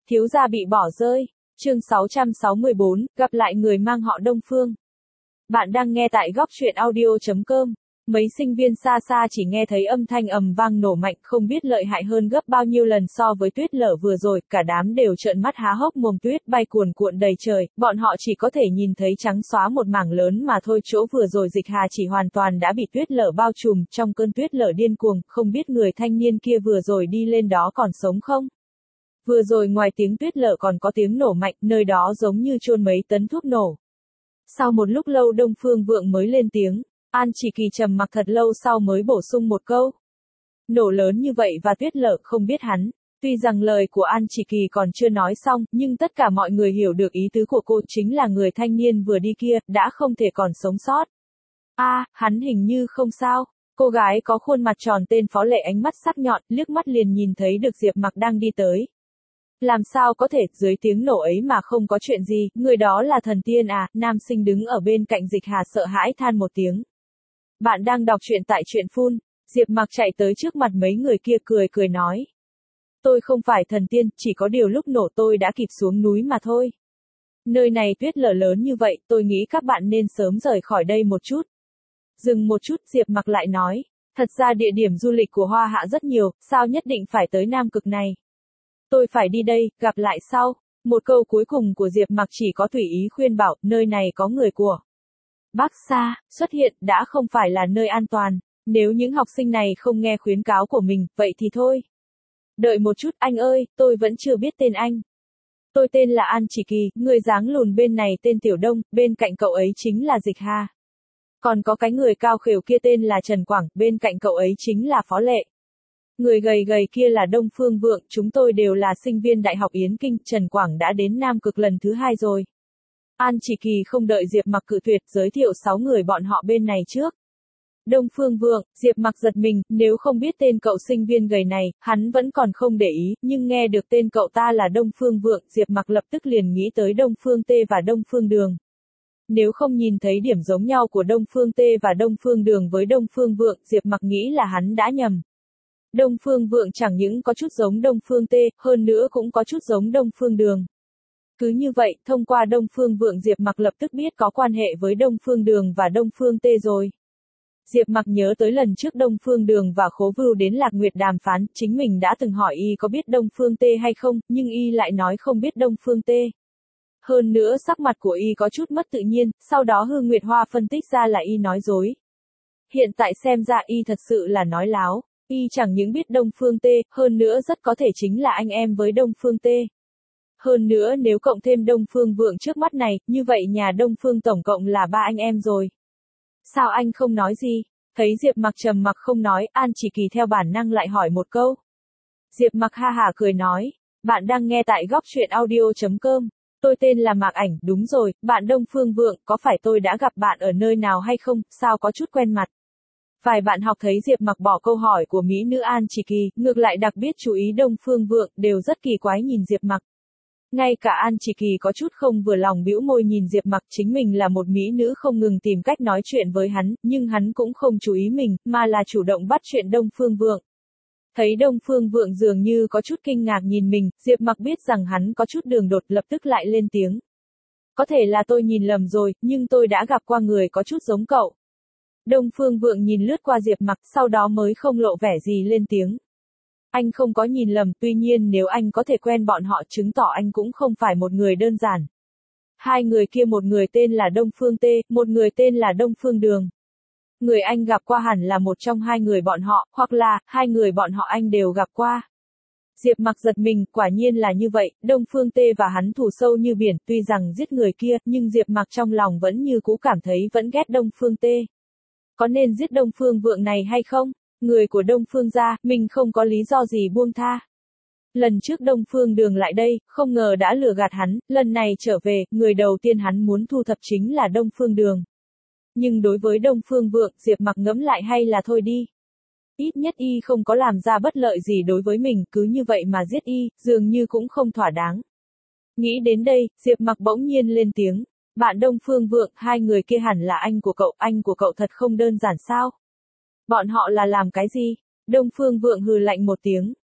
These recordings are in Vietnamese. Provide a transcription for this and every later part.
Thiếu gia bị bỏ rơi. Chương 664, gặp lại người mang họ Đông Phương. Bạn đang nghe tại góc truyện audio.com. Mấy sinh viên xa xa chỉ nghe thấy âm thanh ầm vang nổ mạnh, không biết lợi hại hơn gấp bao nhiêu lần so với tuyết lở vừa rồi, cả đám đều trợn mắt há hốc mồm, tuyết bay cuồn cuộn đầy trời, bọn họ chỉ có thể nhìn thấy trắng xóa một mảng lớn mà thôi. Chỗ vừa rồi Dịch Hà chỉ hoàn toàn đã bị tuyết lở bao trùm, trong cơn tuyết lở điên cuồng, không biết người thanh niên kia vừa rồi đi lên đó còn sống không? Vừa rồi ngoài tiếng tuyết lở còn có tiếng nổ mạnh, nơi đó giống như chôn mấy tấn thuốc nổ. Sau một lúc lâu Đông Phương Vượng mới lên tiếng, An Chỉ Kỳ trầm mặc thật lâu sau mới bổ sung một câu. Nổ lớn như vậy và tuyết lở không biết hắn. Tuy rằng lời của An Chỉ Kỳ còn chưa nói xong, nhưng tất cả mọi người hiểu được ý tứ của cô, chính là người thanh niên vừa đi kia, đã không thể còn sống sót. Hắn hình như không sao. Cô gái có khuôn mặt tròn tên Phó Lệ ánh mắt sắc nhọn, liếc mắt liền nhìn thấy được Diệp Mặc đang đi tới. Làm sao có thể, dưới tiếng nổ ấy mà không có chuyện gì, người đó là thần tiên à? Nam sinh đứng ở bên cạnh Dịch Hà sợ hãi than một tiếng. Bạn đang đọc truyện tại truyện Phun. Diệp Mặc chạy tới trước mặt mấy người kia cười cười nói. Tôi không phải thần tiên, chỉ có điều lúc nổ tôi đã kịp xuống núi mà thôi. Nơi này tuyết lở lớn như vậy, tôi nghĩ các bạn nên sớm rời khỏi đây một chút. Dừng một chút, Diệp Mặc lại nói. Thật ra địa điểm du lịch của Hoa Hạ rất nhiều, sao nhất định phải tới Nam Cực này? Tôi phải đi đây, gặp lại sau. Một câu cuối cùng của Diệp Mặc chỉ có tùy ý khuyên bảo, nơi này có người của Bắc Sa xuất hiện, đã không phải là nơi an toàn. Nếu những học sinh này không nghe khuyến cáo của mình, vậy thì thôi. Đợi một chút, anh ơi, tôi vẫn chưa biết tên anh. Tôi tên là An Chỉ Kỳ, người dáng lùn bên này tên Tiểu Đông, bên cạnh cậu ấy chính là Dịch Hà. Còn có cái người cao khều kia tên là Trần Quảng, bên cạnh cậu ấy chính là Phó Lệ. Người gầy gầy kia là Đông Phương Vượng, chúng tôi đều là sinh viên Đại học Yến Kinh, Trần Quảng đã đến Nam Cực lần thứ 2 rồi. An Chỉ Kỳ không đợi Diệp Mặc cự tuyệt, giới thiệu 6 người bọn họ bên này trước. Đông Phương Vượng, Diệp Mặc giật mình, nếu không biết tên cậu sinh viên gầy này, hắn vẫn còn không để ý, nhưng nghe được tên cậu ta là Đông Phương Vượng, Diệp Mặc lập tức liền nghĩ tới Đông Phương Tê và Đông Phương Đường. Nếu không nhìn thấy điểm giống nhau của Đông Phương Tê và Đông Phương Đường với Đông Phương Vượng, Diệp Mặc nghĩ là hắn đã nhầm. Đông Phương Vượng chẳng những có chút giống Đông Phương Tê, hơn nữa cũng có chút giống Đông Phương Đường. Cứ như vậy, thông qua Đông Phương Vượng Diệp Mặc lập tức biết có quan hệ với Đông Phương Đường và Đông Phương Tê rồi. Diệp Mặc nhớ tới lần trước Đông Phương Đường và Khố Vưu đến Lạc Nguyệt đàm phán, chính mình đã từng hỏi y có biết Đông Phương Tê hay không, nhưng y lại nói không biết Đông Phương Tê. Hơn nữa sắc mặt của y có chút mất tự nhiên, sau đó Hương Nguyệt Hoa phân tích ra là y nói dối. Hiện tại xem ra y thật sự là nói láo. Y chẳng những biết Đông Phương Tê, hơn nữa rất có thể chính là anh em với Đông Phương Tê. Hơn nữa nếu cộng thêm Đông Phương Vượng trước mắt này, như vậy nhà Đông Phương tổng cộng là 3 anh em rồi. Sao anh không nói gì? Thấy Diệp Mặc trầm mặc không nói, An Chỉ Kỳ theo bản năng lại hỏi một câu. Diệp Mặc ha hả cười nói, bạn đang nghe tại góc truyện audio.com. Tôi tên là Mạc Ảnh, đúng rồi, bạn Đông Phương Vượng, có phải tôi đã gặp bạn ở nơi nào hay không, sao có chút quen mặt. Vài bạn học thấy Diệp Mặc bỏ câu hỏi của mỹ nữ An Chỉ Kỳ, ngược lại đặc biệt chú ý Đông Phương Vượng, đều rất kỳ quái nhìn Diệp Mặc. Ngay cả An Chỉ Kỳ có chút không vừa lòng bĩu môi nhìn Diệp Mặc, chính mình là một mỹ nữ không ngừng tìm cách nói chuyện với hắn, nhưng hắn cũng không chú ý mình, mà là chủ động bắt chuyện Đông Phương Vượng. Thấy Đông Phương Vượng dường như có chút kinh ngạc nhìn mình, Diệp Mặc biết rằng hắn có chút đường đột, lập tức lại lên tiếng. Có thể là tôi nhìn lầm rồi, nhưng tôi đã gặp qua người có chút giống cậu. Đông Phương Vượng nhìn lướt qua Diệp Mặc, sau đó mới không lộ vẻ gì lên tiếng. Anh không có nhìn lầm, tuy nhiên nếu anh có thể quen bọn họ chứng tỏ anh cũng không phải một người đơn giản. Hai người kia, một người tên là Đông Phương Tê, một người tên là Đông Phương Đường. Người anh gặp qua hẳn là một trong hai người bọn họ, hoặc là hai người bọn họ anh đều gặp qua. Diệp Mặc giật mình, quả nhiên là như vậy, Đông Phương Tê và hắn thù sâu như biển, tuy rằng giết người kia, nhưng Diệp Mặc trong lòng vẫn như cũ cảm thấy vẫn ghét Đông Phương Tê. Có nên giết Đông Phương Vượng này hay không? Người của Đông Phương gia, mình không có lý do gì buông tha. Lần trước Đông Phương Đường lại đây, không ngờ đã lừa gạt hắn, lần này trở về, người đầu tiên hắn muốn thu thập chính là Đông Phương Đường. Nhưng đối với Đông Phương Vượng, Diệp Mặc ngẫm lại hay là thôi đi. Ít nhất y không có làm ra bất lợi gì đối với mình, cứ như vậy mà giết y, dường như cũng không thỏa đáng. Nghĩ đến đây, Diệp Mặc bỗng nhiên lên tiếng. Bạn Đông Phương Vượng, hai người kia hẳn là anh của cậu thật không đơn giản sao? Bọn họ là làm cái gì? Đông Phương Vượng hừ lạnh một tiếng.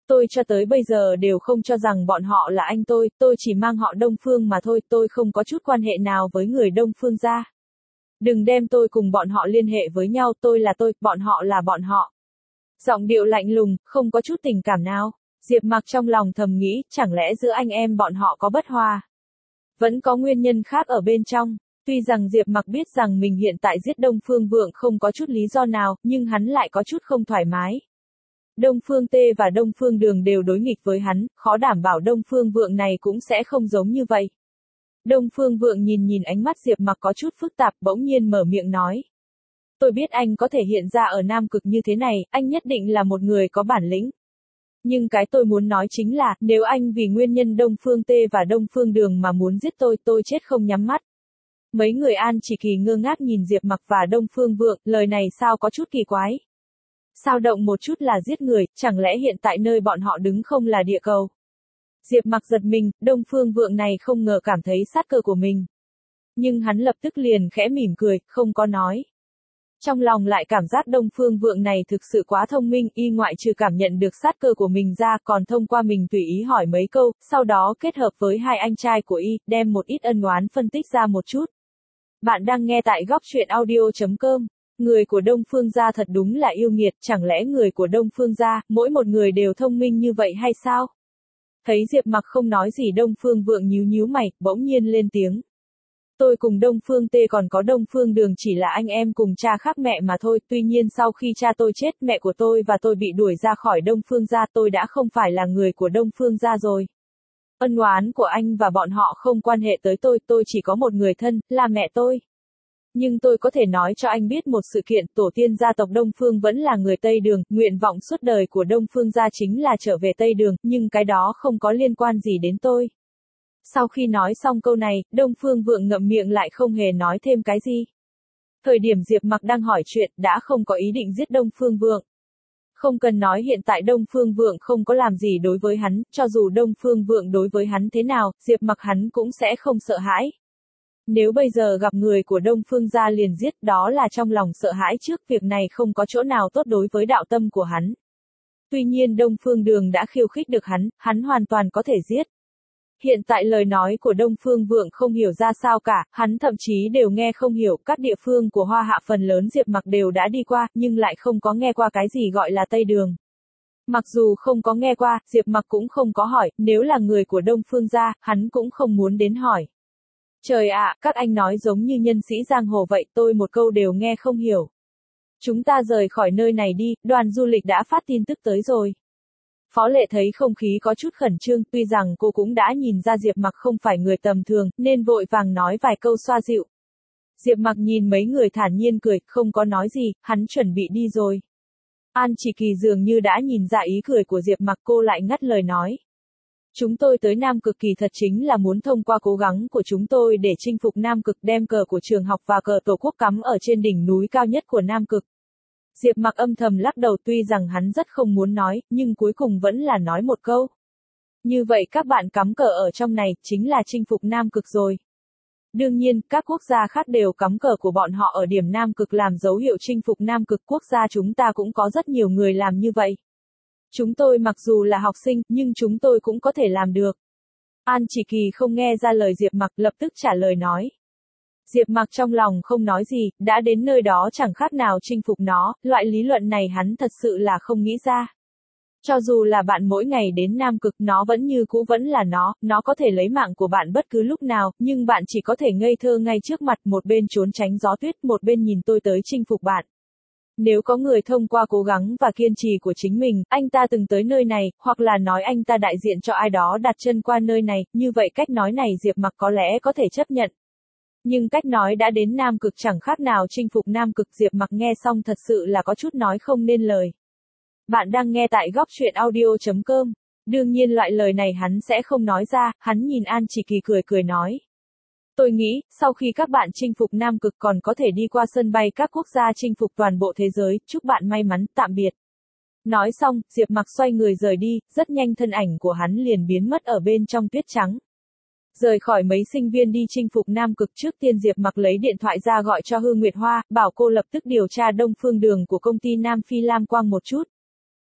Tôi cho tới bây giờ đều không cho rằng bọn họ là anh tôi chỉ mang họ Đông Phương mà thôi, tôi không có chút quan hệ nào với người Đông Phương gia. Đừng đem tôi cùng bọn họ liên hệ với nhau, tôi là tôi, bọn họ là bọn họ. Giọng điệu lạnh lùng, không có chút tình cảm nào. Diệp Mặc trong lòng thầm nghĩ, chẳng lẽ giữa anh em bọn họ có bất hòa? Vẫn có nguyên nhân khác ở bên trong. Tuy rằng Diệp Mặc biết rằng mình hiện tại giết Đông Phương Vượng không có chút lý do nào, nhưng hắn lại có chút không thoải mái. Đông Phương Tê và Đông Phương Đường đều đối nghịch với hắn, khó đảm bảo Đông Phương Vượng này cũng sẽ không giống như vậy. Đông Phương Vượng nhìn ánh mắt Diệp Mặc có chút phức tạp, bỗng nhiên mở miệng nói. Tôi biết anh có thể hiện ra ở Nam Cực như thế này, anh nhất định là một người có bản lĩnh. Nhưng cái tôi muốn nói chính là, nếu anh vì nguyên nhân Đông Phương Tê và Đông Phương Đường mà muốn giết tôi chết không nhắm mắt. Mấy người An Chỉ Kỳ ngơ ngác nhìn Diệp Mặc và Đông Phương Vượng, lời này sao có chút kỳ quái. Sao động một chút là giết người, chẳng lẽ hiện tại nơi bọn họ đứng không là địa cầu? Diệp Mặc giật mình, Đông Phương Vượng này không ngờ cảm thấy sát cơ của mình. Nhưng hắn lập tức liền khẽ mỉm cười, không có nói. Trong lòng lại cảm giác Đông Phương Vượng này thực sự quá thông minh, y ngoại trừ cảm nhận được sát cơ của mình ra, còn thông qua mình tùy ý hỏi mấy câu, sau đó kết hợp với hai anh trai của y, đem một ít ân oán phân tích ra một chút. Bạn đang nghe tại góc truyện audio.com. Người của Đông Phương gia thật đúng là yêu nghiệt, chẳng lẽ người của Đông Phương gia, mỗi một người đều thông minh như vậy hay sao? Thấy Diệp Mặc không nói gì, Đông Phương Vượng nhíu mày, bỗng nhiên lên tiếng. Tôi cùng Đông Phương Tê còn có Đông Phương Đường chỉ là anh em cùng cha khác mẹ mà thôi, tuy nhiên sau khi cha tôi chết, mẹ của tôi và tôi bị đuổi ra khỏi Đông Phương gia, tôi đã không phải là người của Đông Phương gia rồi. Ân oán của anh và bọn họ không quan hệ tới tôi chỉ có một người thân, là mẹ tôi. Nhưng tôi có thể nói cho anh biết một sự kiện, tổ tiên gia tộc Đông Phương vẫn là người Tây Đường, nguyện vọng suốt đời của Đông Phương gia chính là trở về Tây Đường, nhưng cái đó không có liên quan gì đến tôi. Sau khi nói xong câu này, Đông Phương Vượng ngậm miệng lại không hề nói thêm cái gì. Thời điểm Diệp Mặc đang hỏi chuyện, đã không có ý định giết Đông Phương Vượng. Không cần nói hiện tại Đông Phương Vượng không có làm gì đối với hắn, cho dù Đông Phương Vượng đối với hắn thế nào, Diệp Mặc hắn cũng sẽ không sợ hãi. Nếu bây giờ gặp người của Đông Phương gia liền giết, đó là trong lòng sợ hãi trước, việc này không có chỗ nào tốt đối với đạo tâm của hắn. Tuy nhiên Đông Phương Đường đã khiêu khích được hắn hoàn toàn có thể giết. Hiện tại lời nói của Đông Phương Vượng không hiểu ra sao cả, hắn thậm chí đều nghe không hiểu, các địa phương của Hoa Hạ phần lớn Diệp Mặc đều đã đi qua, nhưng lại không có nghe qua cái gì gọi là Tây Đường. Mặc dù không có nghe qua, Diệp Mặc cũng không có hỏi, nếu là người của Đông Phương gia, hắn cũng không muốn đến hỏi. Trời ạ, các anh nói giống như nhân sĩ giang hồ vậy, tôi một câu đều nghe không hiểu. Chúng ta rời khỏi nơi này đi, đoàn du lịch đã phát tin tức tới rồi. Phó Lệ thấy không khí có chút khẩn trương, tuy rằng cô cũng đã nhìn ra Diệp Mặc không phải người tầm thường, nên vội vàng nói vài câu xoa dịu. Diệp Mặc nhìn mấy người thản nhiên cười, không có nói gì, hắn chuẩn bị đi rồi. An Chỉ Kỳ dường như đã nhìn ra ý cười của Diệp Mặc, cô lại ngắt lời nói. Chúng tôi tới Nam Cực kỳ thật chính là muốn thông qua cố gắng của chúng tôi để chinh phục Nam Cực, đem cờ của trường học và cờ tổ quốc cắm ở trên đỉnh núi cao nhất của Nam Cực. Diệp Mặc âm thầm lắc đầu, tuy rằng hắn rất không muốn nói, nhưng cuối cùng vẫn là nói một câu. Như vậy các bạn cắm cờ ở trong này, chính là chinh phục Nam Cực rồi. Đương nhiên, các quốc gia khác đều cắm cờ của bọn họ ở điểm Nam Cực làm dấu hiệu chinh phục Nam Cực, quốc gia chúng ta cũng có rất nhiều người làm như vậy. Chúng tôi mặc dù là học sinh, nhưng chúng tôi cũng có thể làm được. An Chỉ Kỳ không nghe ra lời Diệp Mặc, lập tức trả lời nói. Diệp Mặc trong lòng không nói gì, đã đến nơi đó chẳng khác nào chinh phục nó, loại lý luận này hắn thật sự là không nghĩ ra. Cho dù là bạn mỗi ngày đến Nam Cực, nó vẫn như cũ vẫn là nó có thể lấy mạng của bạn bất cứ lúc nào, nhưng bạn chỉ có thể ngây thơ ngay trước mặt, một bên trốn tránh gió tuyết, một bên nhìn tôi tới chinh phục bạn. Nếu có người thông qua cố gắng và kiên trì của chính mình, anh ta từng tới nơi này, hoặc là nói anh ta đại diện cho ai đó đặt chân qua nơi này, như vậy cách nói này Diệp Mặc có lẽ có thể chấp nhận. Nhưng cách nói đã đến Nam Cực chẳng khác nào chinh phục Nam Cực, Diệp Mặc nghe xong thật sự là có chút nói không nên lời. Bạn đang nghe tại góc truyện audio.com. Đương nhiên loại lời này hắn sẽ không nói ra, hắn nhìn An Chỉ Kỳ cười nói. Tôi nghĩ, sau khi các bạn chinh phục Nam Cực còn có thể đi qua sân bay các quốc gia chinh phục toàn bộ thế giới, chúc bạn may mắn, tạm biệt. Nói xong, Diệp Mặc xoay người rời đi, rất nhanh thân ảnh của hắn liền biến mất ở bên trong tuyết trắng. Rời khỏi mấy sinh viên đi chinh phục Nam Cực, trước tiên Diệp Mặc lấy điện thoại ra gọi cho Hư Nguyệt Hoa, bảo cô lập tức điều tra Đông Phương Đường của công ty Nam Phi Lam Quang một chút.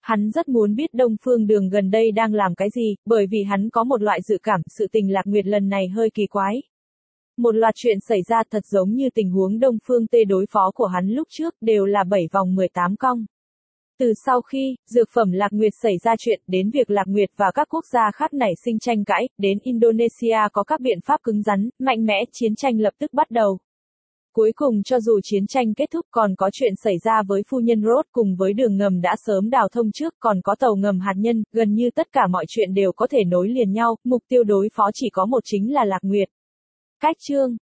Hắn rất muốn biết Đông Phương Đường gần đây đang làm cái gì, bởi vì hắn có một loại dự cảm sự tình Lạc Nguyệt lần này hơi kỳ quái. Một loạt chuyện xảy ra thật giống như tình huống Đông Phương Tê đối phó của hắn lúc trước, đều là 7 vòng 18 cong. Từ sau khi, dược phẩm Lạc Nguyệt xảy ra chuyện, đến việc Lạc Nguyệt và các quốc gia khác nảy sinh tranh cãi, đến Indonesia có các biện pháp cứng rắn, mạnh mẽ, chiến tranh lập tức bắt đầu. Cuối cùng cho dù chiến tranh kết thúc còn có chuyện xảy ra với phu nhân Roth cùng với đường ngầm đã sớm đào thông trước còn có tàu ngầm hạt nhân, gần như tất cả mọi chuyện đều có thể nối liền nhau, mục tiêu đối phó chỉ có một chính là Lạc Nguyệt. Cách chương